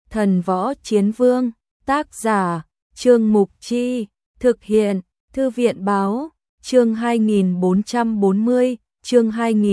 Thần Võ Chiến Vương, tác giả, Trương Mục Chi, thực hiện, Thư viện Báo, chương 2440, chương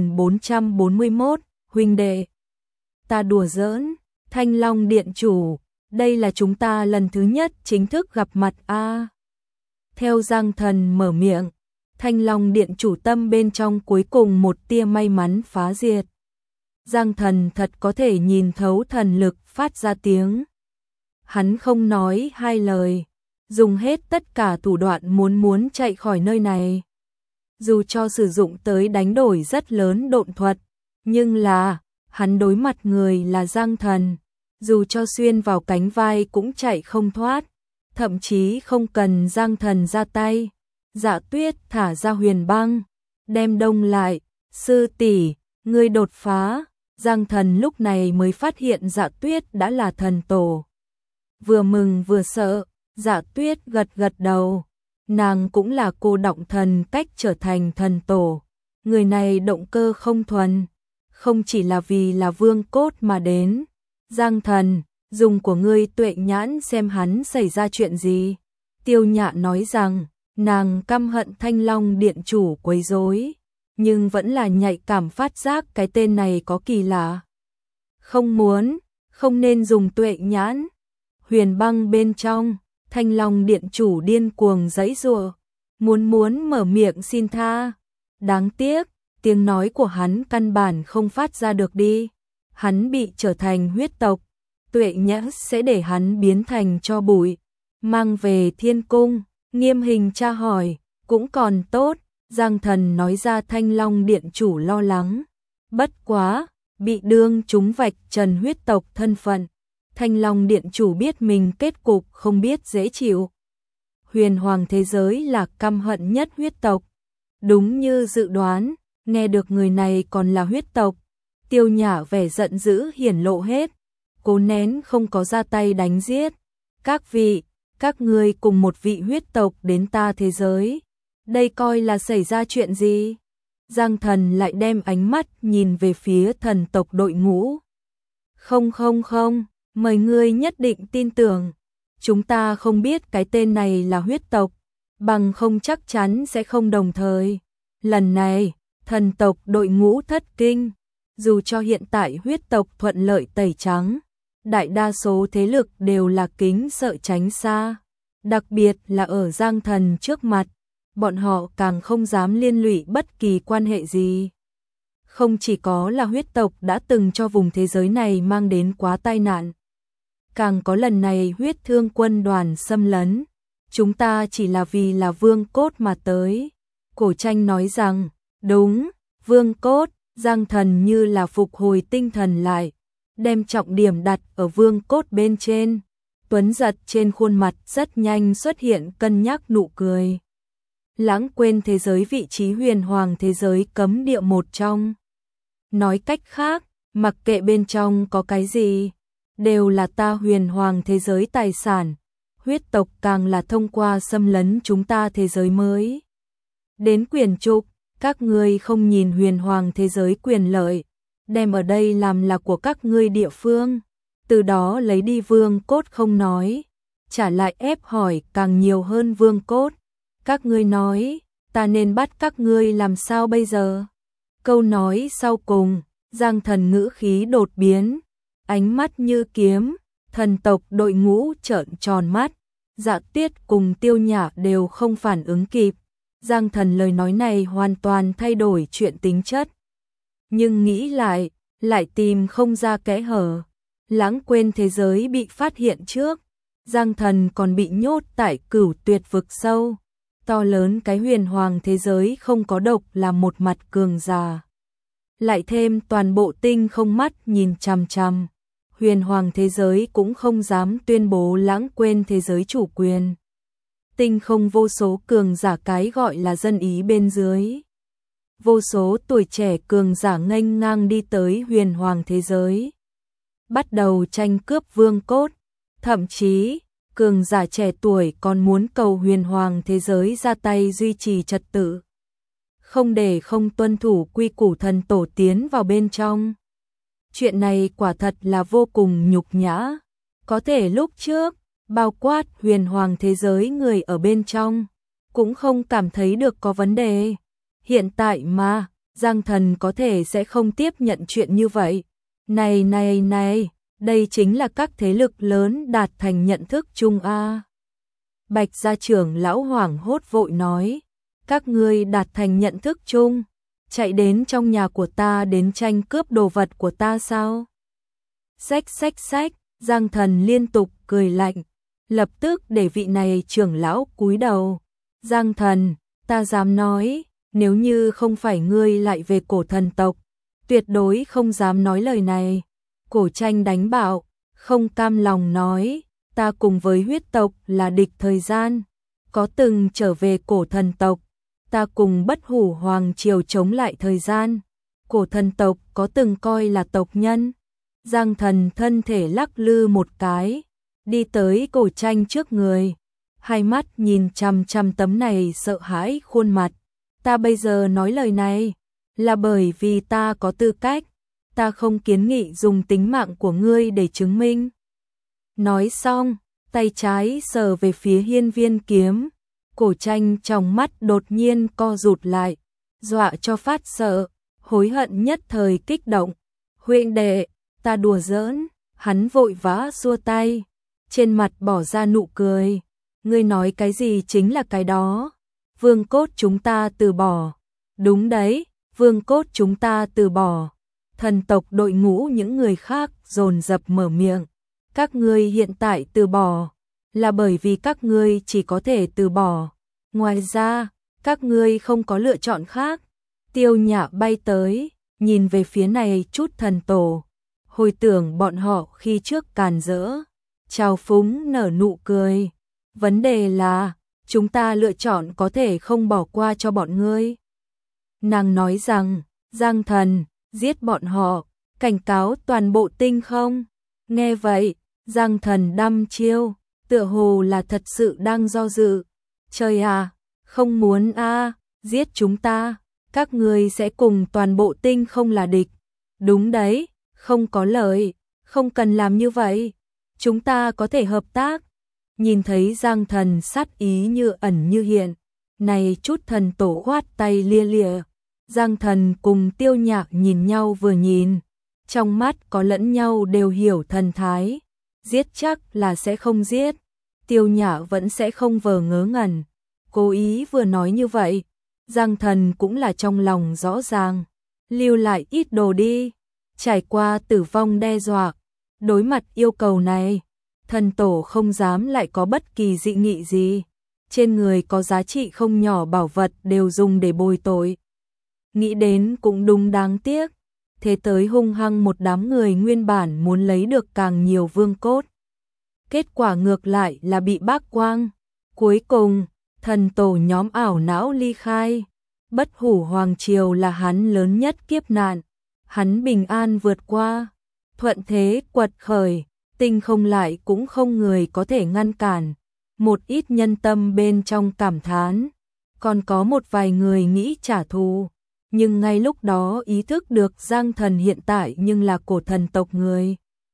2441, huynh đệ. Ta đùa giỡn, Thanh Long Điện Chủ, đây là chúng ta lần thứ nhất chính thức gặp mặt a. Theo Giang Thần mở miệng, Thanh Long Điện Chủ tâm bên trong cuối cùng một tia may mắn phá diệt. Giang Thần thật có thể nhìn thấu thần lực phát ra tiếng. Hắn không nói hai lời, dùng hết tất cả thủ đoạn muốn chạy khỏi nơi này. Dù cho sử dụng tới đánh đổi rất lớn độn thuật, nhưng là, hắn đối mặt người là Giang Thần, dù cho xuyên vào cánh vai cũng chạy không thoát, thậm chí không cần Giang Thần ra tay. Dạ Tuyết thả ra huyền băng, đem đông lại, sư tỷ, ngươi đột phá. Giang Thần lúc này mới phát hiện Dạ Tuyết đã là thần tổ. Vừa mừng vừa sợ, Dạ Tuyết gật gật đầu, nàng cũng là cô động thần cách trở thành thần tổ. Người này động cơ không thuần, không chỉ là vì là vương cốt mà đến. Giang Thần, dùng của ngươi tuệ nhãn xem hắn xảy ra chuyện gì. Tiêu Nhạ nói rằng, nàng căm hận Thanh Long Điện Chủ quấy rối, nhưng vẫn là nhạy cảm phát giác cái tên này có kỳ lạ. Không nên dùng tuệ nhãn. Huyền băng bên trong, Thanh Long Điện Chủ điên cuồng giãy giụa, muốn mở miệng xin tha. Đáng tiếc, tiếng nói của hắn căn bản không phát ra được đi. Hắn bị trở thành huyết tộc, tuệ nhãn sẽ để hắn biến thành tro bụi, mang về thiên cung. Nghiêm Hình tra hỏi, cũng còn tốt. Giang Thần nói ra Thanh Long Điện Chủ lo lắng. Bất quá, bị đương chúng vạch trần huyết tộc thân phận. Thanh Long Điện Chủ biết mình kết cục không biết dễ chịu. Huyền hoàng thế giới là căm hận nhất huyết tộc. Đúng như dự đoán, nghe được người này còn là huyết tộc. Tiêu Nhã vẻ giận dữ hiển lộ hết, cố nén không có ra tay đánh giết. Các vị, các ngươi cùng một vị huyết tộc đến ta thế giới. Đây coi là xảy ra chuyện gì? Giang Thần lại đem ánh mắt nhìn về phía thần tộc đội ngũ. Không, mời ngươi nhất định tin tưởng. Chúng ta không biết cái tên này là huyết tộc, bằng không chắc chắn sẽ không đồng thời. Lần này, thần tộc đội ngũ thất kinh. Dù cho hiện tại huyết tộc thuận lợi tẩy trắng, đại đa số thế lực đều là kính sợ tránh xa. Đặc biệt là ở Giang Thần trước mặt, bọn họ càng không dám liên lụy bất kỳ quan hệ gì. Không chỉ có là huyết tộc đã từng cho vùng thế giới này mang đến quá tai nạn, càng có lần này huyết thương quân đoàn xâm lấn. Chúng ta chỉ là vì là vương cốt mà tới. Cổ Tranh nói rằng, đúng, vương cốt. Giang Thần như là phục hồi tinh thần lại, đem trọng điểm đặt ở vương cốt bên trên. Tuấn giật trên khuôn mặt rất nhanh xuất hiện cân nhắc nụ cười. Lãng quên thế giới vị trí huyền hoàng thế giới cấm địa một trong. Nói cách khác, mặc kệ bên trong có cái gì, đều là ta huyền hoàng thế giới tài sản. Huyết tộc càng là thông qua xâm lấn chúng ta thế giới mới. Đến quyền trục, các ngươi không nhìn huyền hoàng thế giới quyền lợi, đem ở đây làm là của các ngươi địa phương. Từ đó lấy đi vương cốt không nói, trả lại ép hỏi càng nhiều hơn vương cốt. Các ngươi nói, ta nên bắt các ngươi làm sao bây giờ? Câu nói sau cùng, Giang Thần ngữ khí đột biến, ánh mắt như kiếm, thần tộc đội ngũ trợn tròn mắt. Dạ Tuyết cùng Tiêu Nhã đều không phản ứng kịp. Giang Thần lời nói này hoàn toàn thay đổi chuyện tính chất. Nhưng nghĩ lại tìm không ra kẽ hở. Lãng quên thế giới bị phát hiện trước, Giang Thần còn bị nhốt tại Cửu Tuyệt vực sâu. To lớn cái huyền hoàng thế giới không có độc là một mặt cường giả. Lại thêm toàn bộ tinh không mắt nhìn chằm chằm. Huyền hoàng thế giới cũng không dám tuyên bố lãng quên thế giới chủ quyền. Tinh không vô số cường giả cái gọi là dân ý bên dưới. Vô số tuổi trẻ cường giả nghênh ngang đi tới huyền hoàng thế giới. Bắt đầu tranh cướp vương cốt. Thậm chí, cường giả trẻ tuổi còn muốn cầu huyền hoàng thế giới ra tay duy trì trật tự. Không để không tuân thủ quy củ thần tổ tiến vào bên trong. Chuyện này quả thật là vô cùng nhục nhã. Có thể lúc trước, bao quát huyền hoàng thế giới người ở bên trong, cũng không cảm thấy được có vấn đề. Hiện tại mà, Giang Thần có thể sẽ không tiếp nhận chuyện như vậy. Này, đây chính là các thế lực lớn đạt thành nhận thức chung a. Bạch gia trưởng lão hoảng hốt vội nói, các ngươi đạt thành nhận thức chung, chạy đến trong nhà của ta đến tranh cướp đồ vật của ta sao? Xách, Giang Thần liên tục cười lạnh, lập tức để vị này trưởng lão cúi đầu. Giang Thần, ta dám nói, nếu như không phải ngươi lại về cổ thần tộc, tuyệt đối không dám nói lời này. Cổ tranh đánh bạo, không cam lòng nói, ta cùng với huyết tộc là địch thời gian, có từng trở về cổ thần tộc, ta cùng Bất Hủ Hoàng Triều chống lại thời gian, cổ thần tộc có từng coi là tộc nhân. Giang Thần thân thể lắc lư một cái, đi tới cổ tranh trước người, hai mắt nhìn chằm chằm tấm này sợ hãi khuôn mặt. Ta bây giờ nói lời này, là bởi vì ta có tư cách, ta không kiến nghị dùng tính mạng của ngươi để chứng minh. Nói xong, tay trái sờ về phía hiên viên kiếm, cổ tranh trong mắt đột nhiên co rụt lại, dọa cho phát sợ, hối hận nhất thời kích động. Huynh đệ, ta đùa giỡn, hắn vội vã xua tay, trên mặt bỏ ra nụ cười. Ngươi nói cái gì chính là cái đó, vương cốt chúng ta từ bỏ. Đúng đấy, vương cốt chúng ta từ bỏ. Thần tộc đội ngũ những người khác dồn dập mở miệng. Các ngươi hiện tại từ bỏ, là bởi vì các ngươi chỉ có thể từ bỏ. Ngoài ra, các ngươi không có lựa chọn khác. Tiêu Nhã bay tới, nhìn về phía này chút thần tổ. Hồi tưởng bọn họ khi trước càn rỡ, trào phúng nở nụ cười. Vấn đề là, chúng ta lựa chọn có thể không bỏ qua cho bọn ngươi. Nàng nói rằng, Giang Thần, giết bọn họ, cảnh cáo toàn bộ tinh không. Nghe vậy, Giang Thần đăm chiêu, tựa hồ là thật sự đang do dự. Trời à, không muốn a, giết chúng ta, các ngươi sẽ cùng toàn bộ tinh không là địch. Đúng đấy, không có lợi, không cần làm như vậy, chúng ta có thể hợp tác. Nhìn thấy Giang Thần sát ý như ẩn như hiện, này chút thần tổ khoát tay lia lịa. Giang Thần cùng Tiêu Nhạc nhìn nhau vừa nhìn, trong mắt có lẫn nhau đều hiểu thần thái. Giết chắc là sẽ không giết, Tiêu Nhạc vẫn sẽ không vờ ngớ ngẩn. Cố ý vừa nói như vậy, Giang Thần cũng là trong lòng rõ ràng, lưu lại ít đồ đi. Trải qua tử vong đe dọa, đối mặt yêu cầu này, thần tổ không dám lại có bất kỳ dị nghị gì. Trên người có giá trị không nhỏ bảo vật đều dùng để bồi tội. Nghĩ đến cũng đúng, đáng tiếc, thế tới hung hăng một đám người nguyên bản muốn lấy được càng nhiều vương cốt. Kết quả ngược lại là bị bác quang. Cuối cùng, thần tổ nhóm ảo não ly khai. Bất Hủ Hoàng Triều là hắn lớn nhất kiếp nạn. Hắn bình an vượt qua, thuận thế quật khởi, tinh không lại cũng không người có thể ngăn cản. Một ít nhân tâm bên trong cảm thán, còn có một vài người nghĩ trả thù. Nhưng ngay lúc đó ý thức được Giang Thần hiện tại nhưng là cổ thần tộc người.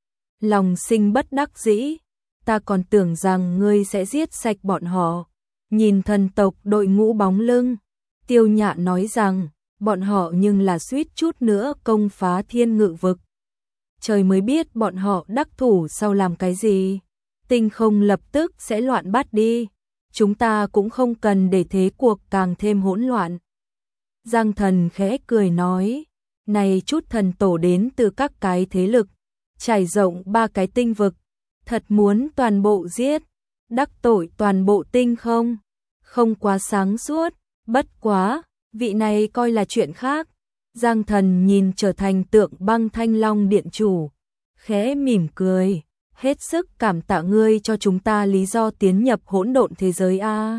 Lòng sinh bất đắc dĩ, ta còn tưởng rằng ngươi sẽ giết sạch bọn họ. Nhìn thần tộc đội ngũ bóng lưng, Tiêu Nhã nói rằng, bọn họ nhưng là suýt chút nữa công phá thiên ngự vực. Trời mới biết bọn họ đắc thủ sau làm cái gì. Tinh không lập tức sẽ loạn bát đi. Chúng ta cũng không cần để thế cuộc càng thêm hỗn loạn. Giang Thần khẽ cười nói, này chút thần tổ đến từ các cái thế lực, trải rộng 3 cái tinh vực, thật muốn toàn bộ giết, đắc tội toàn bộ tinh không, không quá sáng suốt, bất quá, vị này coi là chuyện khác. Giang Thần nhìn trở thành tượng băng Thanh Long điện chủ, khẽ mỉm cười, hết sức cảm tạ ngươi cho chúng ta lý do tiến nhập hỗn độn thế giới a.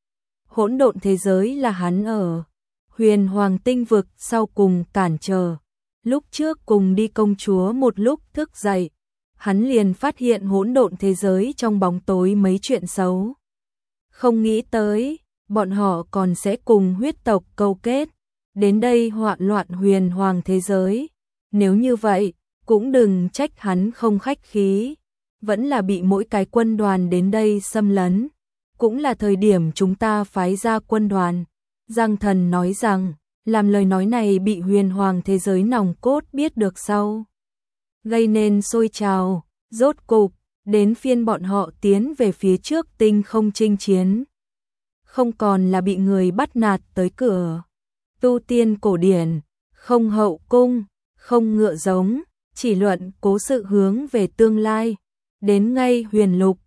Hỗn độn thế giới là hắn ở Huyền Hoàng tinh vực sau cùng cản trở. Lúc trước cùng đi công chúa một lúc thức dậy, hắn liền phát hiện hỗn độn thế giới trong bóng tối mấy chuyện xấu. Không nghĩ tới, bọn họ còn sẽ cùng huyết tộc câu kết, đến đây hoạn loạn Huyền Hoàng thế giới. Nếu như vậy, cũng đừng trách hắn không khách khí. vẫn là bị mỗi cái quân đoàn đến đây xâm lấn. Cũng là thời điểm chúng ta phái ra quân đoàn. Giang Thần nói rằng, làm lời nói này bị huyền hoàng thế giới nòng cốt biết được sau. Gây nên sôi trào, rốt cục, đến phiên bọn họ tiến về phía trước tinh không chinh chiến. Không còn là bị người bắt nạt tới cửa. Tu tiên cổ điển, không hậu cung, không ngựa giống, chỉ luận cố sự hướng về tương lai. Đến ngay huyền lục,